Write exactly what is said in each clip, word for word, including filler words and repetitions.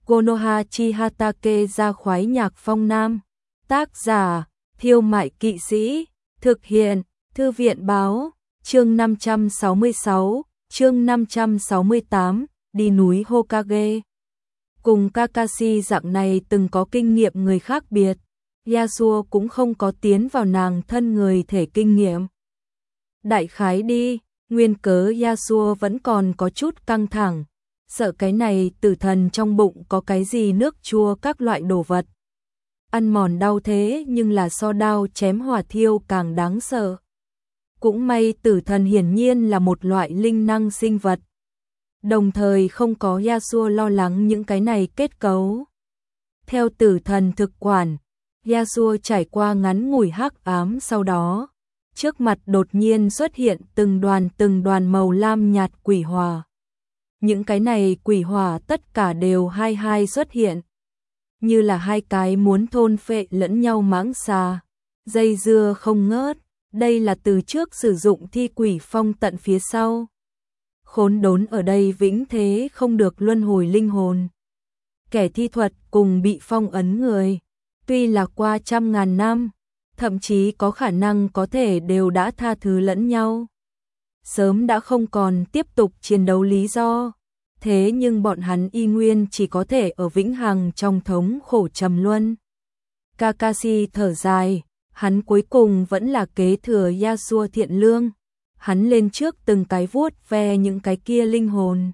Konoha Chihatake ra khoái nhạc phong nam. Tác giả, Thiêu Mại Kỵ Sĩ. Thực hiện, Thư viện Báo. Chương năm trăm sáu mươi sáu, chương năm trăm sáu mươi tám, đi núi Hokage. Cùng Kakashi dạng này từng có kinh nghiệm người khác biệt, Yasuo cũng không có tiến vào nàng thân người thể kinh nghiệm. Đại khái đi, nguyên cớ Yasuo vẫn còn có chút căng thẳng, sợ cái này tử thần trong bụng có cái gì nước chua các loại đồ vật. Ăn mòn đau thế nhưng là so đao chém hỏa thiêu càng đáng sợ. Cũng may tử thần hiển nhiên là một loại linh năng sinh vật. Đồng thời không có Yasuo lo lắng những cái này kết cấu. Theo tử thần thực quản, Yasuo trải qua ngắn ngủi hắc ám sau đó. Trước mặt đột nhiên xuất hiện từng đoàn từng đoàn màu lam nhạt quỷ hỏa. Những cái này quỷ hỏa tất cả đều hai hai xuất hiện. Như là hai cái muốn thôn phệ lẫn nhau mãng xà. Dây dưa không ngớt. Đây là từ trước sử dụng thi quỷ phong tận phía sau. Khốn đốn ở đây vĩnh thế không được luân hồi linh hồn. Kẻ thi thuật cùng bị phong ấn người. Tuy là qua trăm ngàn năm, thậm chí có khả năng có thể đều đã tha thứ lẫn nhau. Sớm đã không còn tiếp tục chiến đấu lý do. Thế nhưng bọn hắn y nguyên chỉ có thể ở vĩnh hằng trong thống khổ trầm luân. Kakashi thở dài, hắn cuối cùng vẫn là kế thừa Yasuo thiện lương. Hắn lên trước từng cái vuốt ve những cái kia linh hồn.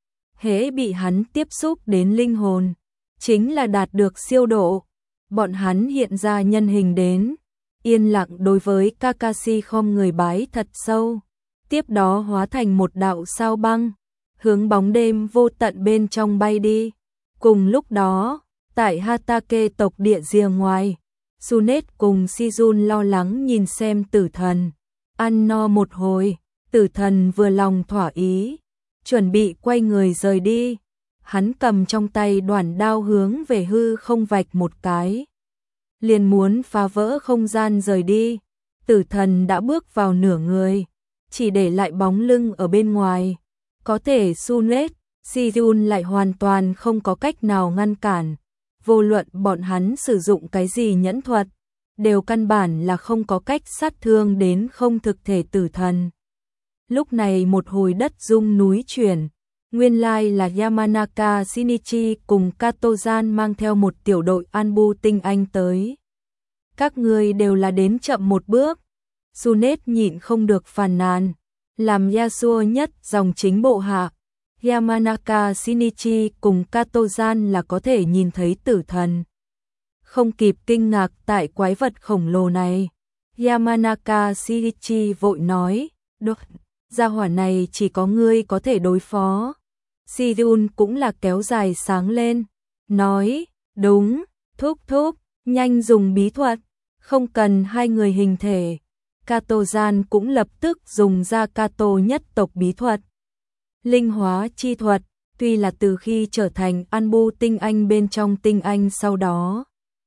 Hễ bị hắn tiếp xúc đến linh hồn, chính là đạt được siêu độ. Bọn hắn hiện ra nhân hình đến, yên lặng đối với Kakashi khom người bái thật sâu. Tiếp đó hóa thành một đạo sao băng, hướng bóng đêm vô tận bên trong bay đi. Cùng lúc đó, tại Hatake tộc địa rìa ngoài, Sunet cùng Shizun lo lắng nhìn xem tử thần. Ăn no một hồi, tử thần vừa lòng thỏa ý, chuẩn bị quay người rời đi. Hắn cầm trong tay đoản đao hướng về hư không vạch một cái. Liền muốn phá vỡ không gian rời đi. Tử thần đã bước vào nửa người, chỉ để lại bóng lưng ở bên ngoài. Có thể Sunet, Shizun lại hoàn toàn không có cách nào ngăn cản. Vô luận bọn hắn sử dụng cái gì nhẫn thuật, đều căn bản là không có cách sát thương đến không thực thể tử thần. Lúc này một hồi đất rung núi chuyển, nguyên lai là Yamanaka Shinichi cùng Katozan mang theo một tiểu đội Anbu tinh anh tới. Các người đều là đến chậm một bước. Sunet nhịn không được phàn nàn, làm Yasuo nhất dòng chính bộ hạ. Yamanaka Shinichi cùng Katozan là có thể nhìn thấy tử thần. Không kịp kinh ngạc tại quái vật khổng lồ này, Yamanaka Shinichi vội nói, được, gia hỏa này chỉ có ngươi có thể đối phó. Shizun cũng là kéo dài sáng lên, nói, đúng, thúc thúc, nhanh dùng bí thuật, không cần hai người hình thể. Katozan cũng lập tức dùng ra Kato nhất tộc bí thuật. Linh hóa chi thuật, tuy là từ khi trở thành Anbu tinh anh bên trong tinh anh sau đó,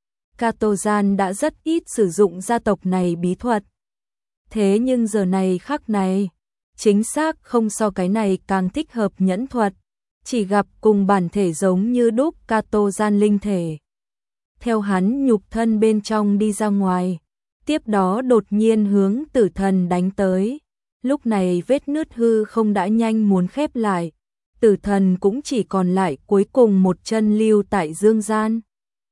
Katozan đã rất ít sử dụng gia tộc này bí thuật. Thế nhưng giờ này khắc này, chính xác không so cái này càng thích hợp nhẫn thuật, chỉ gặp cùng bản thể giống như đúc Katozan linh thể. Theo hắn nhục thân bên trong đi ra ngoài, tiếp đó đột nhiên hướng tử thần đánh tới. Lúc này vết nứt hư không đã nhanh muốn khép lại, tử thần cũng chỉ còn lại cuối cùng một chân lưu tại dương gian.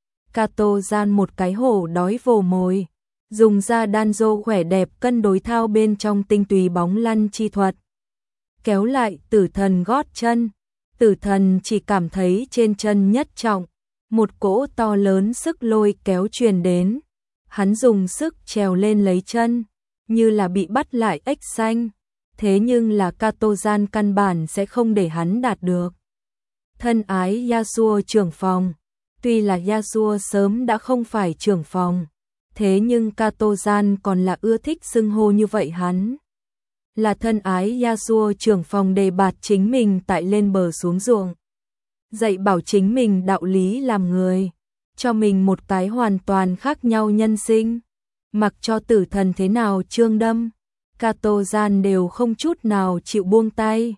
Katozan một cái hổ đói vồ mồi, dùng ra danzo khỏe đẹp cân đối thao bên trong tinh túy bóng lăn chi thuật. Kéo lại tử thần gót chân, tử thần chỉ cảm thấy trên chân nhất trọng, một cỗ to lớn sức lôi kéo truyền đến. Hắn dùng sức trèo lên lấy chân, như là bị bắt lại ếch xanh. Thế nhưng là Katozan căn bản sẽ không để hắn đạt được. Thân ái Yasuo trưởng phòng. Tuy là Yasuo sớm đã không phải trưởng phòng, thế nhưng Katozan còn là ưa thích xưng hô như vậy hắn. Là thân ái Yasuo trưởng phòng đề bạt chính mình tại lên bờ xuống ruộng. Dạy bảo chính mình đạo lý làm người, cho mình một cái hoàn toàn khác nhau nhân sinh. Mặc cho tử thần thế nào trương đâm, Katozan đều không chút nào chịu buông tay.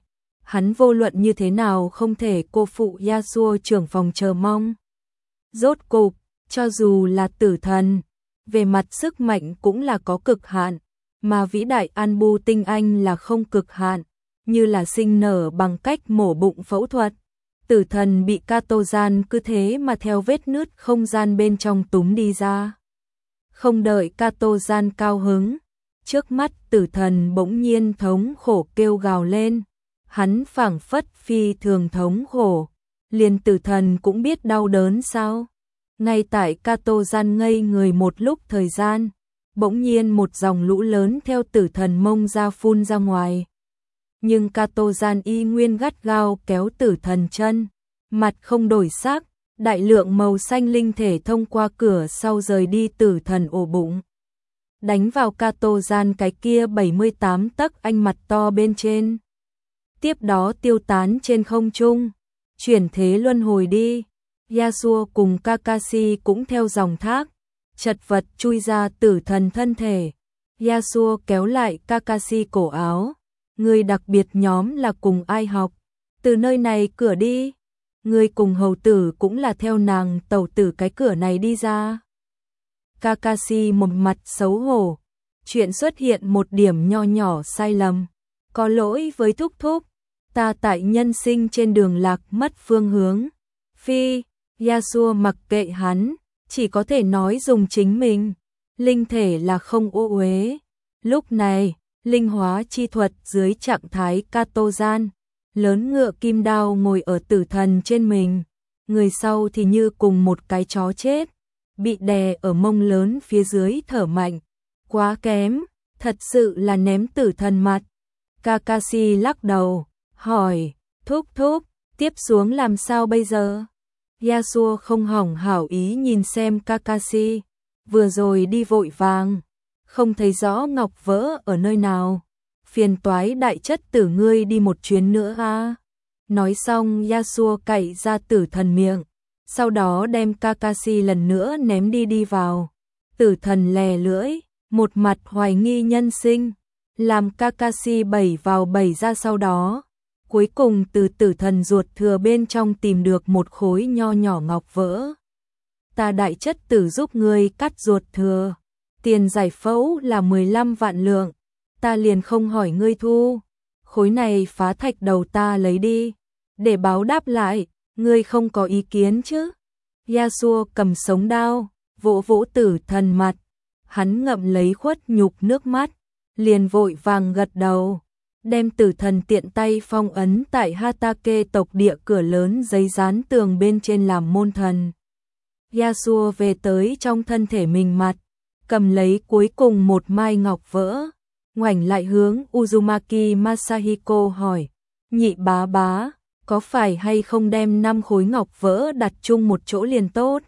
hắn vô luận như thế nào không thể cô phụ Yasuo trưởng phòng chờ mong. Rốt cục, cho dù là tử thần, về mặt sức mạnh cũng là có cực hạn, mà vĩ đại Anbu tinh anh là không cực hạn, như là sinh nở bằng cách mổ bụng phẫu thuật. Tử thần bị Kato gian cứ thế mà theo vết nứt không gian bên trong túm đi ra. Không đợi Kato gian cao hứng, trước mắt tử thần bỗng nhiên thống khổ kêu gào lên. Hắn phảng phất phi thường thống khổ, liền tử thần cũng biết đau đớn sao. Ngay tại Kato gian ngây người một lúc thời gian, bỗng nhiên một dòng lũ lớn theo tử thần mông ra phun ra ngoài. Nhưng Kato gian y nguyên gắt gao kéo tử thần chân, mặt không đổi sắc, đại lượng màu xanh linh thể thông qua cửa sau rời đi tử thần ổ bụng. Đánh vào Kato gian cái kia bảy mươi tám tấc anh mặt to bên trên. Tiếp đó tiêu tán trên không trung, chuyển thế luân hồi đi. Yasuo cùng Kakashi cũng theo dòng thác, chật vật chui ra tử thần thân thể. Yasuo kéo lại Kakashi cổ áo. Người đặc biệt nhóm là cùng ai học? Từ nơi này cửa đi. Người cùng hầu tử cũng là theo nàng tẩu tử cái cửa này đi ra. Kakashi một mặt xấu hổ. Chuyện xuất hiện một điểm nho nhỏ sai lầm. Có lỗi với thúc thúc. Ta tại nhân sinh trên đường lạc mất phương hướng. Phi, Yasuo mặc kệ hắn, chỉ có thể nói dùng chính mình. Linh thể là không ô uế. Lúc này, linh hóa chi thuật dưới trạng thái Kato gian, lớn ngựa kim đao ngồi ở tử thần trên mình. Người sau thì như cùng một cái chó chết, bị đè ở mông lớn phía dưới thở mạnh. Quá kém, thật sự là ném tử thần mặt. Kakashi lắc đầu, hỏi, thúc thúc, tiếp xuống làm sao bây giờ? Yasuo không hỏng hảo ý nhìn xem Kakashi, vừa rồi đi vội vàng, không thấy rõ ngọc vỡ ở nơi nào. Phiền toái đại chất tử ngươi đi một chuyến nữa ha. Nói xong Yasuo cạy ra tử thần miệng, sau đó đem Kakashi lần nữa ném đi đi vào. Tử thần lè lưỡi, một mặt hoài nghi nhân sinh, làm Kakashi bảy vào bảy ra sau đó. Cuối cùng từ tử thần ruột thừa bên trong tìm được một khối nho nhỏ ngọc vỡ. Ta đại chất tử giúp ngươi cắt ruột thừa. Tiền giải phẫu là mười lăm vạn lượng. Ta liền không hỏi ngươi thu. Khối này phá thạch đầu ta lấy đi. Để báo đáp lại, ngươi không có ý kiến chứ? Yasuo cầm sống đao, vỗ vỗ tử thần mặt. Hắn ngậm lấy khuất nhục nước mắt, liền vội vàng gật đầu. Đem tử thần tiện tay phong ấn tại Hatake tộc địa cửa lớn giấy dán tường bên trên làm môn thần. Yasuo về tới trong thân thể mình mặt, cầm lấy cuối cùng một mai ngọc vỡ, ngoảnh lại hướng Uzumaki Masahiko hỏi, nhị bá bá, có phải hay không đem năm khối ngọc vỡ đặt chung một chỗ liền tốt?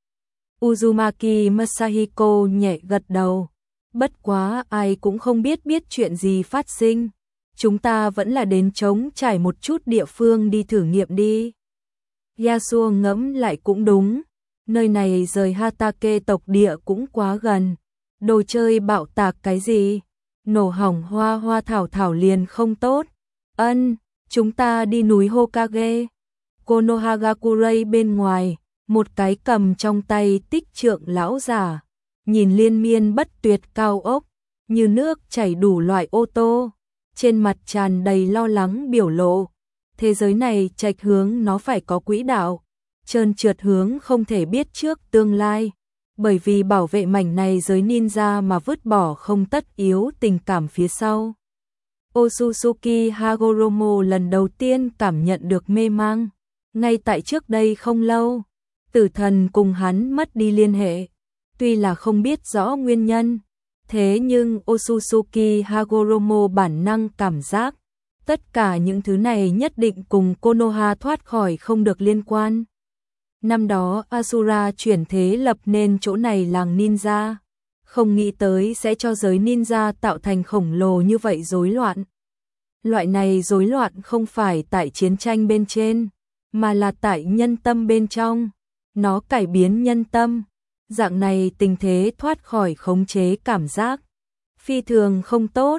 Uzumaki Masahiko nhẹ gật đầu, bất quá ai cũng không biết biết chuyện gì phát sinh. Chúng ta vẫn là đến trống trải một chút địa phương đi thử nghiệm đi. Yasuo ngẫm lại cũng đúng, nơi này rời Hatake tộc địa cũng quá gần. Đồ chơi bạo tạc cái gì? Nổ hỏng hoa hoa thảo thảo liền không tốt. Ân, chúng ta đi núi Hokage. Konohagakure bên ngoài, một cái cầm trong tay tích trượng lão giả, nhìn liên miên bất tuyệt cao ốc, như nước chảy đủ loại ô tô. Trên mặt tràn đầy lo lắng biểu lộ. Thế giới này trạch hướng nó phải có quỹ đạo, trơn trượt hướng không thể biết trước tương lai. Bởi vì bảo vệ mảnh này giới ninja mà vứt bỏ không tất yếu tình cảm phía sau. Otsutsuki Hagoromo lần đầu tiên cảm nhận được mê mang. Ngay tại trước đây không lâu, tử thần cùng hắn mất đi liên hệ. Tuy là không biết rõ nguyên nhân, thế nhưng Otsutsuki Hagoromo bản năng cảm giác, tất cả những thứ này nhất định cùng Konoha thoát khỏi không được liên quan. Năm đó Asura chuyển thế lập nên chỗ này làng ninja, không nghĩ tới sẽ cho giới ninja tạo thành khổng lồ như vậy rối loạn. Loại này rối loạn không phải tại chiến tranh bên trên, mà là tại nhân tâm bên trong. Nó cải biến nhân tâm. Dạng này tình thế thoát khỏi khống chế cảm giác phi thường không tốt.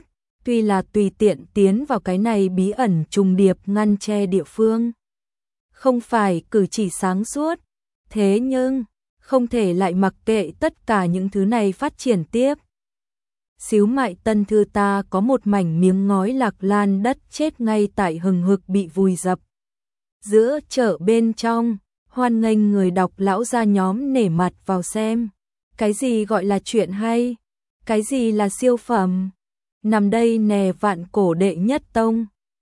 tuy là tùy tiện tiến vào cái này bí ẩn trùng điệp ngăn che địa phương. Không phải cử chỉ sáng suốt, thế nhưng không thể lại mặc kệ tất cả những thứ này phát triển tiếp. Xíu mại tân thư ta có một mảnh miếng ngói lạc lan đất chết ngay tại hừng hực bị vùi dập. Giữa chợ bên trong, hoan nghênh người đọc lão gia nhóm nể mặt vào xem. Cái gì gọi là chuyện hay? Cái gì là siêu phẩm? Nằm đây nè vạn cổ đệ nhất tông.